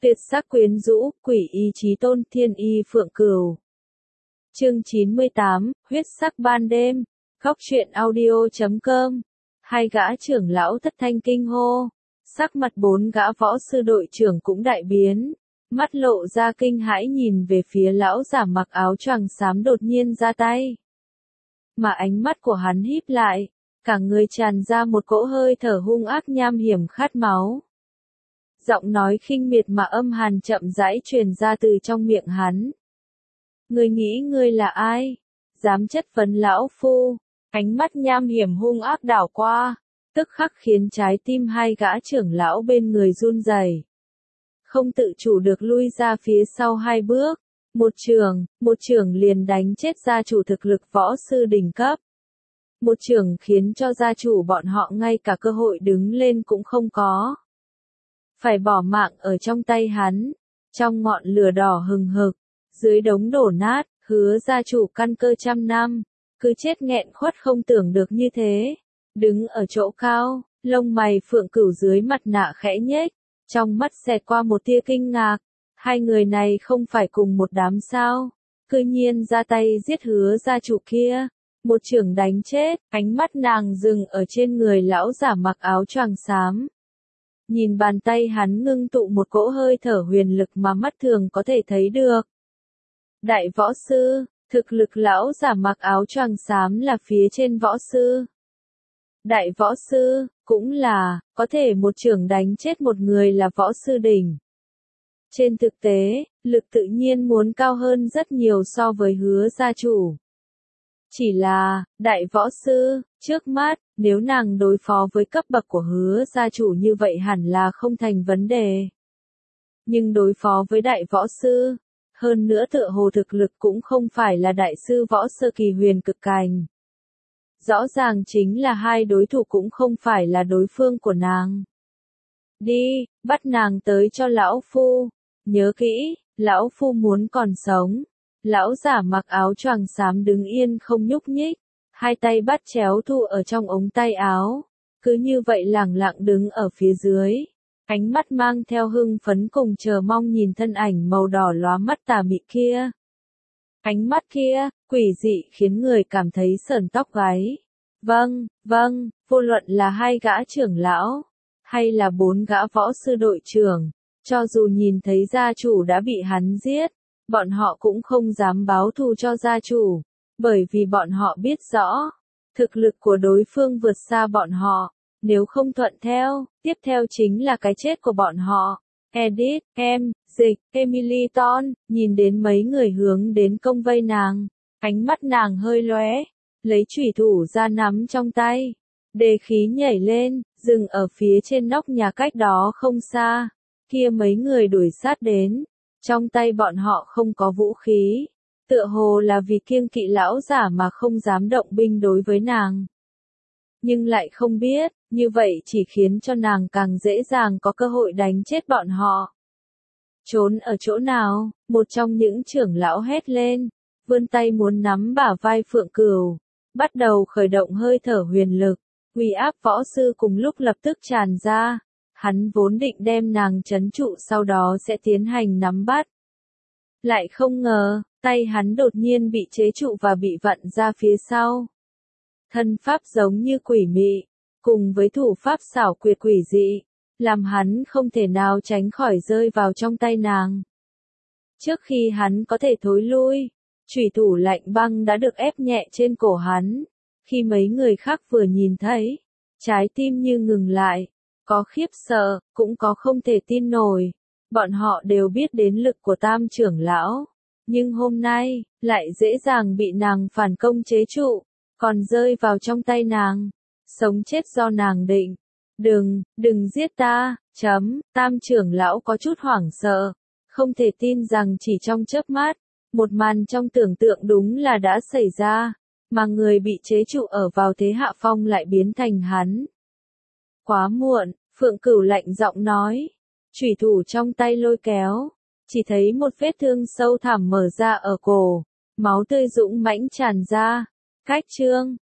Tuyệt sắc quyến rũ, quỷ ý chí tôn, thiên y phượng cửu. Chương 98, huyết sắc ban đêm. Khóc truyện audio.com. Hai gã trưởng lão thất thanh kinh hô. Sắc mặt bốn gã võ sư đội trưởng cũng đại biến. Mắt lộ ra kinh hãi nhìn về phía lão giả mặc áo choàng xám đột nhiên ra tay. Mà ánh mắt của hắn híp lại, cả người tràn ra một cỗ hơi thở hung ác nham hiểm khát máu. Giọng nói khinh miệt mà âm hàn chậm rãi truyền ra từ trong miệng hắn. Ngươi nghĩ ngươi là ai? Dám chất vấn lão phu? Ánh mắt nham hiểm hung ác đảo qua, tức khắc khiến trái tim hai gã trưởng lão bên người run rẩy. Không tự chủ được lui ra phía sau hai bước, một trường liền đánh chết gia chủ thực lực võ sư đỉnh cấp. Một trường khiến cho gia chủ bọn họ ngay cả cơ hội đứng lên cũng không có. Phải bỏ mạng ở trong tay hắn, trong ngọn lửa đỏ hừng hực, dưới đống đổ nát, Hứa gia chủ căn cơ trăm năm, cứ chết nghẹn khuất không tưởng được như thế. Đứng ở chỗ cao, lông mày Phượng Cửu dưới mặt nạ khẽ nhếch, trong mắt xẹt qua một tia kinh ngạc. Hai người này không phải cùng một đám sao? Cư nhiên ra tay giết Hứa gia chủ kia. Một chưởng đánh chết, ánh mắt nàng dừng ở trên người lão giả mặc áo choàng xám. Nhìn bàn tay hắn ngưng tụ một cỗ hơi thở huyền lực mà mắt thường có thể thấy được. Đại võ sư, thực lực lão giả mặc áo choàng xám là phía trên võ sư. Đại võ sư, cũng là, có thể một chưởng đánh chết một người là võ sư đỉnh. Trên thực tế, lực tự nhiên muốn cao hơn rất nhiều so với Hứa gia chủ. Chỉ là, đại võ sư, trước mắt, nếu nàng đối phó với cấp bậc của Hứa gia chủ như vậy hẳn là không thành vấn đề. Nhưng đối phó với đại võ sư, hơn nữa tựa hồ thực lực cũng không phải là đại sư võ sơ kỳ huyền cực cảnh. Rõ ràng chính là hai đối thủ cũng không phải là đối phương của nàng. Đi, bắt nàng tới cho lão phu. Nhớ kỹ, lão phu muốn còn sống. Lão giả mặc áo choàng xám đứng yên không nhúc nhích, hai tay bắt chéo thu ở trong ống tay áo, cứ như vậy lẳng lặng đứng ở phía dưới, ánh mắt mang theo hưng phấn cùng chờ mong nhìn thân ảnh màu đỏ lóa mắt tà mị kia. Ánh mắt kia, quỷ dị khiến người cảm thấy sởn tóc gáy. Vâng, vô luận là hai gã trưởng lão, hay là bốn gã võ sư đội trưởng, cho dù nhìn thấy gia chủ đã bị hắn giết, bọn họ cũng không dám báo thù cho gia chủ, bởi vì bọn họ biết rõ, thực lực của đối phương vượt xa bọn họ, nếu không thuận theo, tiếp theo chính là cái chết của bọn họ. Edith, Dịch, Emily Ton, nhìn đến mấy người hướng đến công vây nàng, ánh mắt nàng hơi lóe, lấy chủy thủ ra nắm trong tay, đề khí nhảy lên, dừng ở phía trên nóc nhà cách đó không xa, kia mấy người đuổi sát đến. Trong tay bọn họ không có vũ khí, tựa hồ là vì kiêng kỵ lão giả mà không dám động binh đối với nàng. Nhưng lại không biết, như vậy chỉ khiến cho nàng càng dễ dàng có cơ hội đánh chết bọn họ. Trốn ở chỗ nào? Một trong những trưởng lão hét lên, vươn tay muốn nắm bả vai Phượng Cửu, bắt đầu khởi động hơi thở huyền lực, uy áp võ sư cùng lúc lập tức tràn ra. Hắn vốn định đem nàng trấn trụ sau đó sẽ tiến hành nắm bắt. Lại không ngờ, tay hắn đột nhiên bị chế trụ và bị vặn ra phía sau. Thân pháp giống như quỷ mị, cùng với thủ pháp xảo quyệt quỷ dị, làm hắn không thể nào tránh khỏi rơi vào trong tay nàng. Trước khi hắn có thể thối lui, chủy thủ lạnh băng đã được ép nhẹ trên cổ hắn. Khi mấy người khác vừa nhìn thấy, trái tim như ngừng lại. Có khiếp sợ, cũng có không thể tin nổi. Bọn họ đều biết đến lực của tam trưởng lão. Nhưng hôm nay, lại dễ dàng bị nàng phản công chế trụ, còn rơi vào trong tay nàng. Sống chết do nàng định. Đừng giết ta, tam trưởng lão có chút hoảng sợ. Không thể tin rằng chỉ trong chớp mắt, một màn trong tưởng tượng đúng là đã xảy ra. Mà người bị chế trụ ở vào thế hạ phong lại biến thành hắn. Quá muộn, Phượng Cửu lạnh giọng nói. Chủy thủ trong tay lôi kéo, chỉ thấy một vết thương sâu thẳm mở ra ở cổ, máu tươi dũng mãnh tràn ra. Cách chương